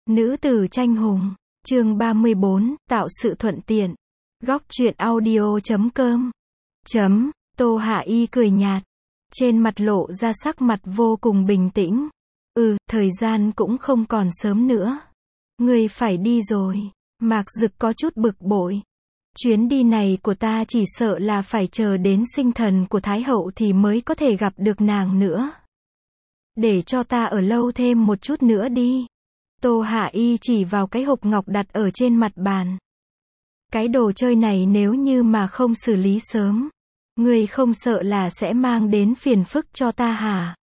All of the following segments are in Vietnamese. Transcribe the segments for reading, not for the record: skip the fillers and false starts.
Nữ tử tranh hùng, chương 34, tạo sự thuận tiện. Góc truyện audio.com. Tô Hạ Y cười nhạt, trên mặt lộ ra sắc mặt vô cùng bình tĩnh. Thời gian cũng không còn sớm nữa. Ngươi phải đi rồi. Mạc Dực có chút bực bội. Chuyến đi này của ta chỉ sợ là phải chờ đến sinh thần của Thái Hậu thì mới có thể gặp được nàng nữa. Để cho ta ở lâu thêm một chút nữa đi. Tô Hạ Y chỉ vào cái hộp ngọc đặt ở trên mặt bàn. Cái đồ chơi này nếu như mà không xử lý sớm, ngươi không sợ là sẽ mang đến phiền phức cho ta hả?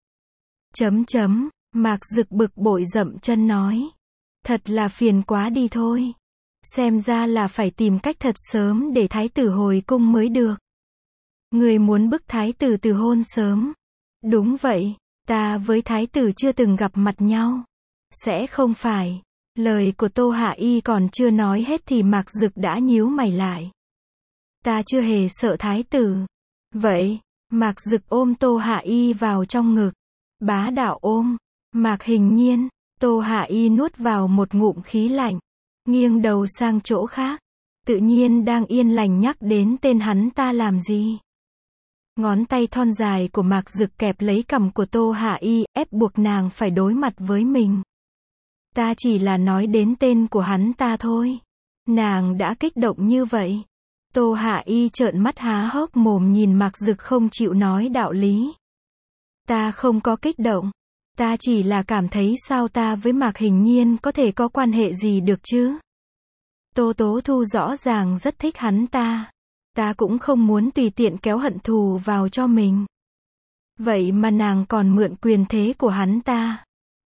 Mạc Dực bực bội dậm chân nói. Thật là phiền quá đi thôi. Xem ra là phải tìm cách thật sớm để thái tử hồi cung mới được. Ngươi muốn bức thái tử từ hôn sớm. Đúng vậy, ta với thái tử chưa từng gặp mặt nhau. Sẽ không phải. Lời của Tô Hạ Y còn chưa nói hết thì Mạc Dực đã nhíu mày lại. Ta chưa hề sợ thái tử. Vậy, Mạc Dực ôm Tô Hạ Y vào trong ngực. Bá đạo ôm. Mạc Hình Nhiên. Tô Hạ Y nuốt vào một ngụm khí lạnh. Nghiêng đầu sang chỗ khác. Tự nhiên đang yên lành nhắc đến tên hắn ta làm gì. Ngón tay thon dài của Mạc Dực kẹp lấy cằm của Tô Hạ Y, ép buộc nàng phải đối mặt với mình. Ta chỉ là nói đến tên của hắn ta thôi. Nàng đã kích động như vậy. Tô Hạ Y trợn mắt há hốc mồm nhìn Mạc Dực không chịu nói đạo lý. Ta không có kích động. Ta chỉ là cảm thấy sao ta với Mạc Hình Nhiên có thể có quan hệ gì được chứ. Tô Tố Thu rõ ràng rất thích hắn ta. Ta cũng không muốn tùy tiện kéo hận thù vào cho mình. Vậy mà nàng còn mượn quyền thế của hắn ta.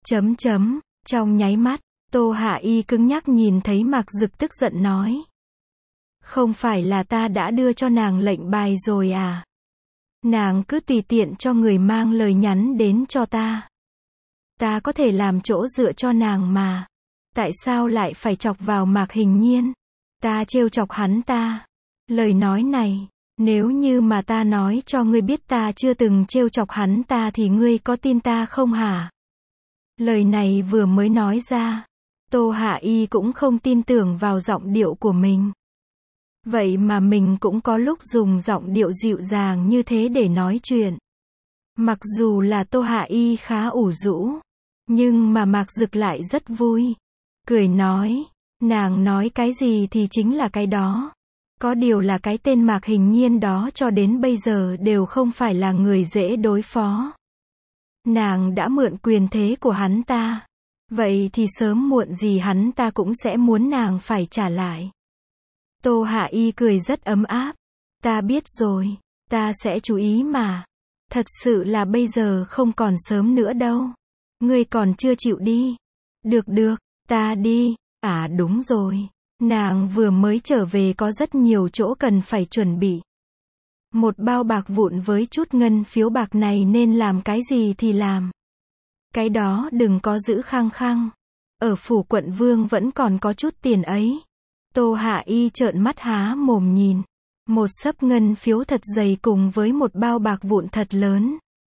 Trong nháy mắt, Tô Hạ Y cứng nhắc nhìn thấy Mạc Dực tức giận nói. Không phải là ta đã đưa cho nàng lệnh bài rồi à? Nàng cứ tùy tiện cho người mang lời nhắn đến cho ta. Ta có thể làm chỗ dựa cho nàng mà. Tại sao lại phải chọc vào Mạc Hình Nhiên? Ta trêu chọc hắn ta. Lời nói này, nếu như mà ta nói cho ngươi biết ta chưa từng trêu chọc hắn ta thì ngươi có tin ta không hả? Lời này vừa mới nói ra, Tô Hạ Y cũng không tin tưởng vào giọng điệu của mình. Vậy mà mình cũng có lúc dùng giọng điệu dịu dàng như thế để nói chuyện. Mặc dù là Tô Hạ Y khá ủ rũ, nhưng mà Mạc Dực lại rất vui. Cười nói, nàng nói cái gì thì chính là cái đó. Có điều là cái tên Mạc Hình Nhiên đó cho đến bây giờ đều không phải là người dễ đối phó. Nàng đã mượn quyền thế của hắn ta. Vậy thì sớm muộn gì hắn ta cũng sẽ muốn nàng phải trả lại. Tô Hạ Y cười rất ấm áp. Ta biết rồi, ta sẽ chú ý mà. Thật sự là bây giờ không còn sớm nữa đâu. Ngươi còn chưa chịu đi. Được, ta đi. À đúng rồi. Nàng vừa mới trở về có rất nhiều chỗ cần phải chuẩn bị. Một bao bạc vụn với chút ngân phiếu bạc này nên làm cái gì thì làm. Cái đó đừng có giữ khăng khăng. Ở phủ quận vương vẫn còn có chút tiền ấy. Tô Hạ Y trợn mắt há mồm nhìn. Một xấp ngân phiếu thật dày cùng với một bao bạc vụn thật lớn.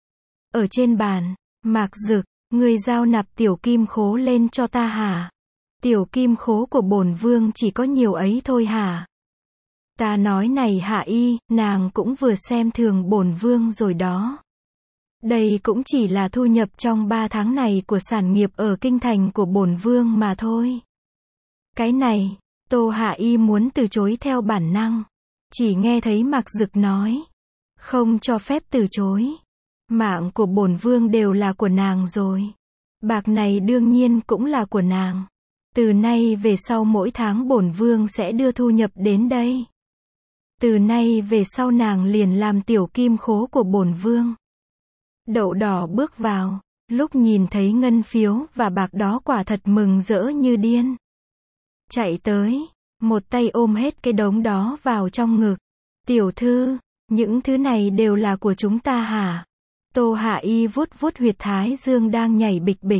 Ở trên bàn, Mạc Dực, ngươi giao nạp tiểu kim khố lên cho ta hả? Tiểu kim khố của bổn vương chỉ có nhiều ấy thôi hả? Ta nói này Hạ Y, nàng cũng vừa xem thường bổn vương rồi đó. Đây cũng chỉ là thu nhập trong 3 tháng này của sản nghiệp ở kinh thành của bổn vương mà thôi. Cái này, Tô Hạ Y muốn từ chối theo bản năng. Chỉ nghe thấy Mạc Dực nói. Không cho phép từ chối. Mạng của bổn vương đều là của nàng rồi. Bạc này đương nhiên cũng là của nàng. Từ nay về sau mỗi tháng bổn vương sẽ đưa thu nhập đến đây. Từ nay về sau nàng liền làm tiểu kim khố của bổn vương. Đậu Đỏ bước vào, lúc nhìn thấy ngân phiếu và bạc đó quả thật mừng rỡ như điên. Chạy tới, một tay ôm hết cái đống đó vào trong ngực. Tiểu thư, những thứ này đều là của chúng ta hả? Tô Hạ Y vuốt huyệt thái dương đang nhảy bịch bịch.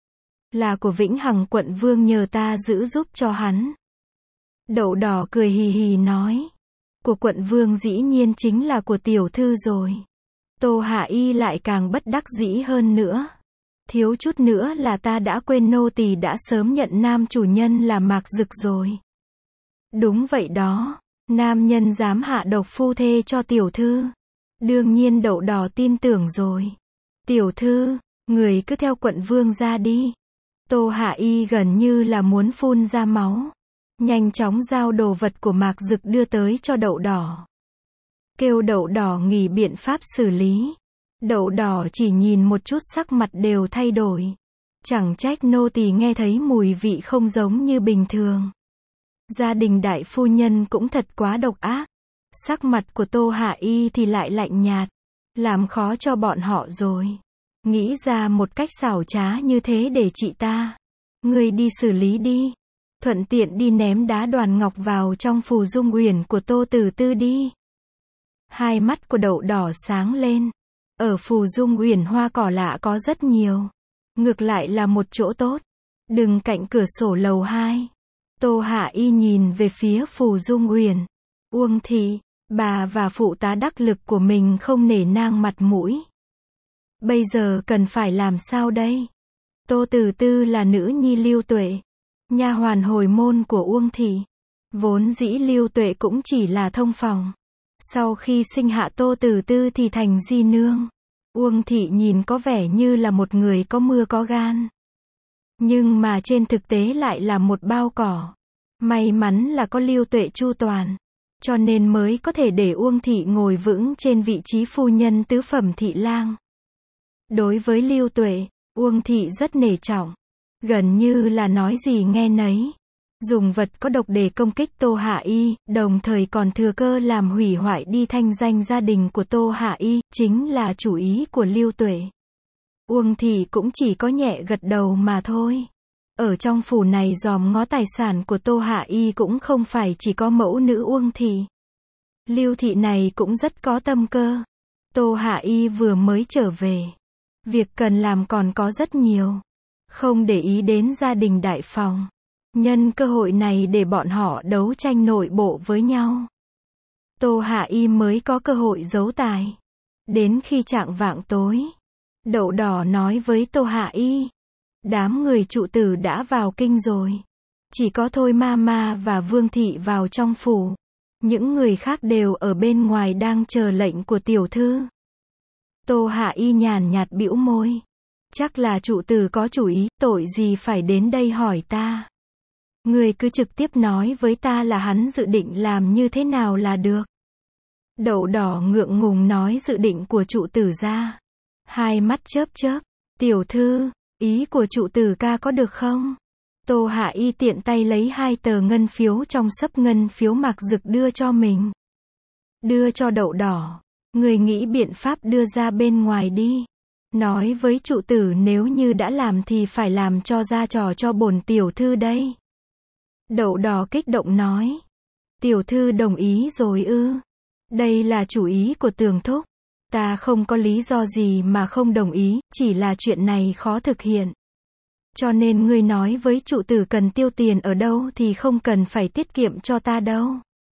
Là của Vĩnh Hằng quận vương nhờ ta giữ giúp cho hắn. Đậu Đỏ cười hì hì nói. Của quận vương dĩ nhiên chính là của tiểu thư rồi. Tô Hạ Y lại càng bất đắc dĩ hơn nữa. Thiếu chút nữa là ta đã quên nô tỳ đã sớm nhận nam chủ nhân là Mạc Dực rồi. Đúng vậy đó, nam nhân dám hạ độc phu thê cho tiểu thư. Đương nhiên Đậu Đỏ tin tưởng rồi. Tiểu thư, người cứ theo quận vương ra đi. Tô Hạ Y gần như là muốn phun ra máu. Nhanh chóng giao đồ vật của Mạc Dực đưa tới cho Đậu Đỏ. Kêu Đậu Đỏ nghĩ biện pháp xử lý. Đậu Đỏ chỉ nhìn một chút sắc mặt đều thay đổi. Chẳng trách nô tỳ nghe thấy mùi vị không giống như bình thường. Gia đình đại phu nhân cũng thật quá độc ác. Sắc mặt của Tô Hạ Y thì lại lạnh nhạt. Làm khó cho bọn họ rồi. Nghĩ ra một cách xảo trá như thế để trị ta. Ngươi đi xử lý đi. Thuận tiện đi ném đá đoàn ngọc vào trong phù dung uyển của Tô Tử Tư đi. Hai mắt của Đậu Đỏ sáng lên. Ở phù dung uyển hoa cỏ lạ có rất nhiều. Ngược lại là một chỗ tốt. Đừng cạnh cửa sổ lầu 2. Tô Hạ Y nhìn về phía phù dung uyển. Uông thị, bà và phụ tá đắc lực của mình không nể nang mặt mũi. Bây giờ cần phải làm sao đây? Tô Tử Tư là nữ nhi Lưu Tuệ, nha hoàn hồi môn của Uông thị. Vốn dĩ Lưu Tuệ cũng chỉ là thông phòng. Sau khi sinh hạ Tô Tử Tư thì thành di nương. Uông thị nhìn có vẻ như là một người có mưa có gan. Nhưng mà trên thực tế lại là một bao cỏ. May mắn là có Lưu Tuệ chu toàn. Cho nên mới có thể để Uông thị ngồi vững trên vị trí phu nhân tứ phẩm thị lang. Đối với Lưu Tuệ, Uông thị rất nể trọng. Gần như là nói gì nghe nấy. Dùng vật có độc để công kích Tô Hạ Y, đồng thời còn thừa cơ làm hủy hoại đi thanh danh gia đình của Tô Hạ Y, chính là chủ ý của Lưu Tuệ. Uông thị cũng chỉ có nhẹ gật đầu mà thôi. Ở trong phủ này dòm ngó tài sản của Tô Hạ Y cũng không phải chỉ có mẫu nữ Uông thị. Lưu thị này cũng rất có tâm cơ. Tô Hạ Y vừa mới trở về. Việc cần làm còn có rất nhiều. Không để ý đến gia đình đại phòng. Nhân cơ hội này để bọn họ đấu tranh nội bộ với nhau. Tô Hạ Y mới có cơ hội giấu tài. Đến khi chạng vạng tối, Đậu Đỏ nói với Tô Hạ Y. Đám người trụ tử đã vào kinh rồi. Chỉ có Thôi Mama và Vương Thị vào trong phủ. Những người khác đều ở bên ngoài đang chờ lệnh của tiểu thư. Tô Hạ Y nhàn nhạt bĩu môi. Chắc là trụ tử có chủ ý, tội gì phải đến đây hỏi ta. Người cứ trực tiếp nói với ta là hắn dự định làm như thế nào là được. Đậu Đỏ ngượng ngùng nói dự định của trụ tử ra. Hai mắt chớp chớp. Tiểu thư, ý của trụ tử ca có được không? Tô Hạ Y tiện tay lấy 2 tờ ngân phiếu trong xấp ngân phiếu Mạc Dực đưa cho mình. Đưa cho Đậu Đỏ. Người nghĩ biện pháp đưa ra bên ngoài đi. Nói với trụ tử nếu như đã làm thì phải làm cho ra trò cho bổn tiểu thư đây. Đậu Đỏ kích động nói. Tiểu thư đồng ý rồi ư? Đây là chủ ý của Tường thúc. Ta không có lý do gì mà không đồng ý, chỉ là chuyện này khó thực hiện. Cho nên ngươi nói với trụ tử cần tiêu tiền ở đâu thì không cần phải tiết kiệm cho ta đâu.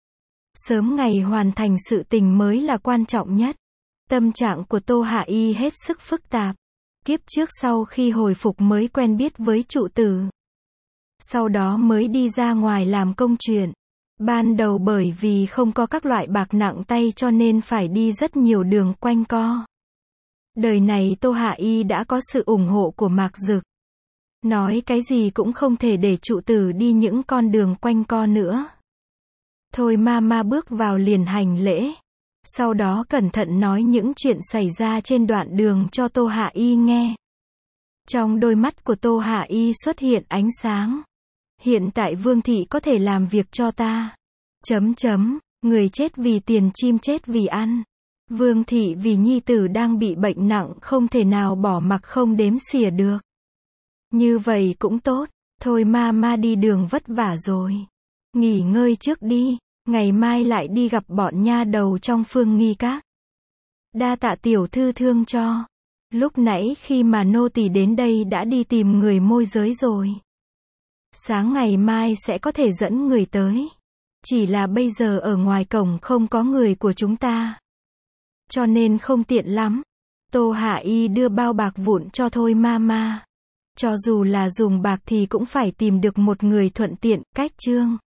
Sớm ngày hoàn thành sự tình mới là quan trọng nhất. Tâm trạng của Tô Hạ Y hết sức phức tạp. Kiếp trước sau khi hồi phục mới quen biết với trụ tử. Sau đó mới đi ra ngoài làm công chuyện. Ban đầu bởi vì không có các loại bạc nặng tay cho nên phải đi rất nhiều đường quanh co. Đời này Tô Hạ Y đã có sự ủng hộ của Mạc Dực. Nói cái gì cũng không thể để trụ tử đi những con đường quanh co nữa. Thôi Mama bước vào liền hành lễ. Sau đó cẩn thận nói những chuyện xảy ra trên đoạn đường cho Tô Hạ Y nghe. Trong đôi mắt của Tô Hạ Y xuất hiện ánh sáng. Hiện tại Vương Thị có thể làm việc cho ta. Người chết vì tiền, chim chết vì ăn. Vương Thị vì nhi tử đang bị bệnh nặng không thể nào bỏ mặc không đếm xỉa được. Như vậy cũng tốt. Thôi Mama đi đường vất vả rồi. Nghỉ ngơi trước đi. Ngày mai lại đi gặp bọn nha đầu trong Phương Nghi Các. Đa tạ tiểu thư thương cho. Lúc nãy khi mà nô tỳ đến đây đã đi tìm người môi giới rồi. Sáng ngày mai sẽ có thể dẫn người tới. Chỉ là bây giờ ở ngoài cổng không có người của chúng ta. Cho nên không tiện lắm. Tô Hạ Y đưa bao bạc vụn cho Thôi Mama. Cho dù là dùng bạc thì cũng phải tìm được một người thuận tiện, cách Trương